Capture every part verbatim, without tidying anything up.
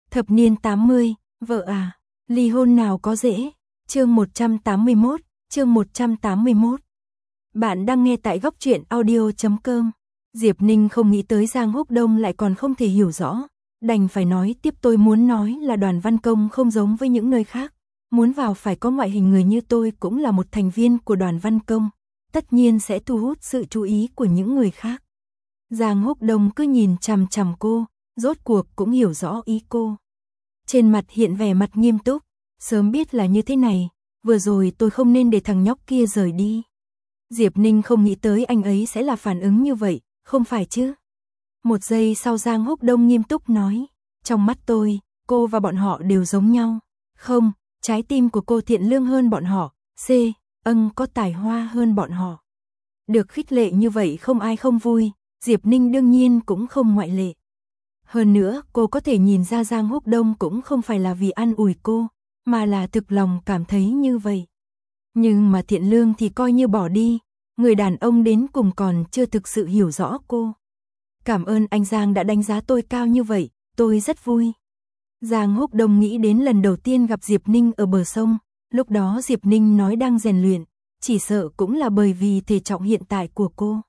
Thập niên tám mươi, vợ à, ly hôn nào có dễ. Chương một trăm tám mươi mốt, chương một trăm tám mươi mốt. Bạn đang nghe tại góc truyện audio chấm com. Diệp Ninh không nghĩ tới Giang Húc Đông lại còn không thể hiểu rõ, đành phải nói tiếp. Tôi muốn nói là Đoàn Văn Công không giống với những nơi khác, muốn vào phải có ngoại hình người như tôi, cũng là một thành viên của Đoàn Văn Công, tất nhiên sẽ thu hút sự chú ý của những người khác. Giang Húc Đông cứ nhìn chằm chằm cô, rốt cuộc cũng hiểu rõ ý cô. Trên mặt hiện vẻ mặt nghiêm túc, sớm biết là như thế này, vừa rồi tôi không nên để thằng nhóc kia rời đi. Diệp Ninh không nghĩ tới anh ấy sẽ là phản ứng như vậy, không phải chứ? Một giây sau Giang Húc Đông nghiêm túc nói, trong mắt tôi, cô và bọn họ đều giống nhau. Không, trái tim của cô thiện lương hơn bọn họ, C, ân có tài hoa hơn bọn họ. Được khích lệ như vậy không ai không vui, Diệp Ninh đương nhiên cũng không ngoại lệ. Hơn nữa, cô có thể nhìn ra Giang Húc Đông cũng không phải là vì an ủi cô, mà là thực lòng cảm thấy như vậy. Nhưng mà thiện lương thì coi như bỏ đi, người đàn ông đến cùng còn chưa thực sự hiểu rõ cô. Cảm ơn anh Giang đã đánh giá tôi cao như vậy, tôi rất vui. Giang Húc Đông nghĩ đến lần đầu tiên gặp Diệp Ninh ở bờ sông, lúc đó Diệp Ninh nói đang rèn luyện, chỉ sợ cũng là bởi vì thể trọng hiện tại của cô.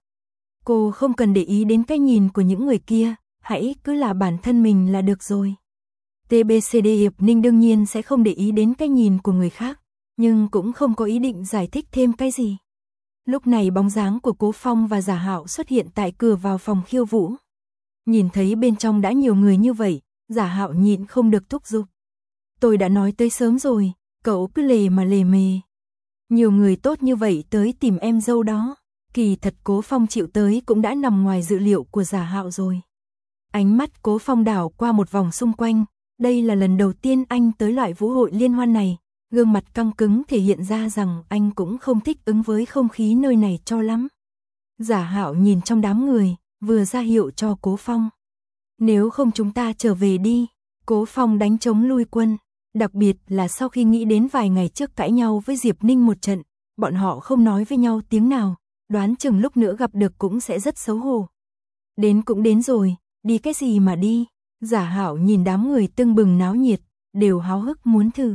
Cô không cần để ý đến cái nhìn của những người kia, hãy cứ là bản thân mình là được rồi. tê bê xê đê Diệp Ninh đương nhiên sẽ không để ý đến cái nhìn của người khác, nhưng cũng không có ý định giải thích thêm cái gì. Lúc này bóng dáng của Cố Phong và Giả Hạo xuất hiện tại cửa vào phòng khiêu vũ. Nhìn thấy bên trong đã nhiều người như vậy, Giả Hạo nhịn không được thúc giục. Tôi đã nói tới sớm rồi, cậu cứ lề mà lề mề. Nhiều người tốt như vậy tới tìm em dâu đó. Kỳ thật Cố Phong chịu tới cũng đã nằm ngoài dự liệu của Giả Hạo rồi. Ánh mắt Cố Phong đảo qua một vòng xung quanh, đây là lần đầu tiên anh tới loại vũ hội liên hoan này, gương mặt căng cứng thể hiện ra rằng anh cũng không thích ứng với không khí nơi này cho lắm. Giả Hạo nhìn trong đám người, vừa ra hiệu cho Cố Phong. Nếu không chúng ta trở về đi. Cố Phong đánh trống lui quân, đặc biệt là sau khi nghĩ đến vài ngày trước cãi nhau với Diệp Ninh một trận, bọn họ không nói với nhau tiếng nào, đoán chừng lúc nữa gặp được cũng sẽ rất xấu hổ. Đến cũng đến rồi, đi cái gì mà đi. Giả Hạo nhìn đám người tưng bừng náo nhiệt, đều háo hức muốn thử.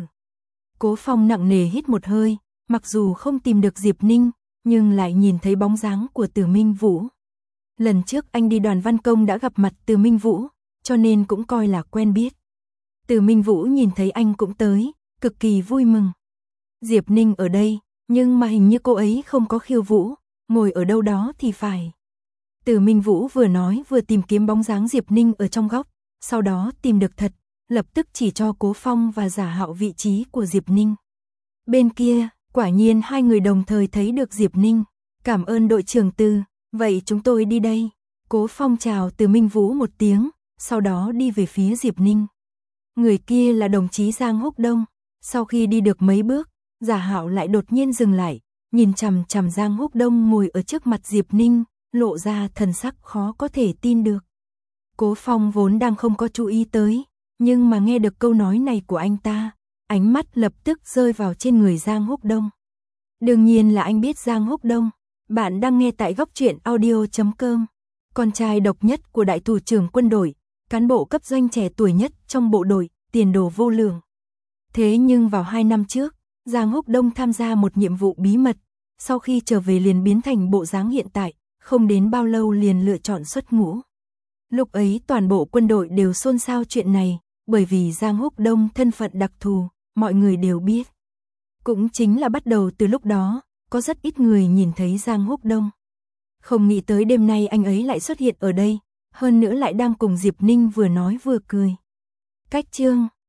Cố Phong nặng nề hít một hơi, mặc dù không tìm được Diệp Ninh, nhưng lại nhìn thấy bóng dáng của Từ Minh Vũ. Lần trước anh đi Đoàn Văn Công đã gặp mặt Từ Minh Vũ, cho nên cũng coi là quen biết. Từ Minh Vũ nhìn thấy anh cũng tới, cực kỳ vui mừng. Diệp Ninh ở đây, nhưng mà hình như cô ấy không có khiêu vũ, ngồi ở đâu đó thì phải. Từ Minh Vũ vừa nói vừa tìm kiếm bóng dáng Diệp Ninh ở trong góc, sau đó tìm được thật, lập tức chỉ cho Cố Phong và Giả Hạo vị trí của Diệp Ninh. Bên kia, quả nhiên hai người đồng thời thấy được Diệp Ninh. Cảm ơn đội trưởng Từ, vậy chúng tôi đi đây. Cố Phong chào Từ Minh Vũ một tiếng, sau đó đi về phía Diệp Ninh. Người kia là đồng chí Giang Húc Đông. Sau khi đi được mấy bước, Giả Hạo lại đột nhiên dừng lại, nhìn chằm chằm Giang Húc Đông ngồi ở trước mặt Diệp Ninh, lộ ra thần sắc khó có thể tin được. Cố Phong vốn đang không có chú ý tới, nhưng mà nghe được câu nói này của anh ta, ánh mắt lập tức rơi vào trên người Giang Húc Đông. Đương nhiên là anh biết Giang Húc Đông. Bạn đang nghe tại góc truyện audio chấm com. Con trai độc nhất của đại thủ trưởng quân đội, cán bộ cấp doanh trẻ tuổi nhất trong bộ đội, tiền đồ vô lượng. Thế nhưng vào hai năm trước, Giang Húc Đông tham gia một nhiệm vụ bí mật, sau khi trở về liền biến thành bộ dáng hiện tại, không đến bao lâu liền lựa chọn xuất ngũ. Lúc ấy toàn bộ quân đội đều xôn xao chuyện này, bởi vì Giang Húc Đông thân phận đặc thù, mọi người đều biết. Cũng chính là bắt đầu từ lúc đó, có rất ít người nhìn thấy Giang Húc Đông. Không nghĩ tới đêm nay anh ấy lại xuất hiện ở đây, hơn nữa lại đang cùng Diệp Ninh vừa nói vừa cười. Cách chương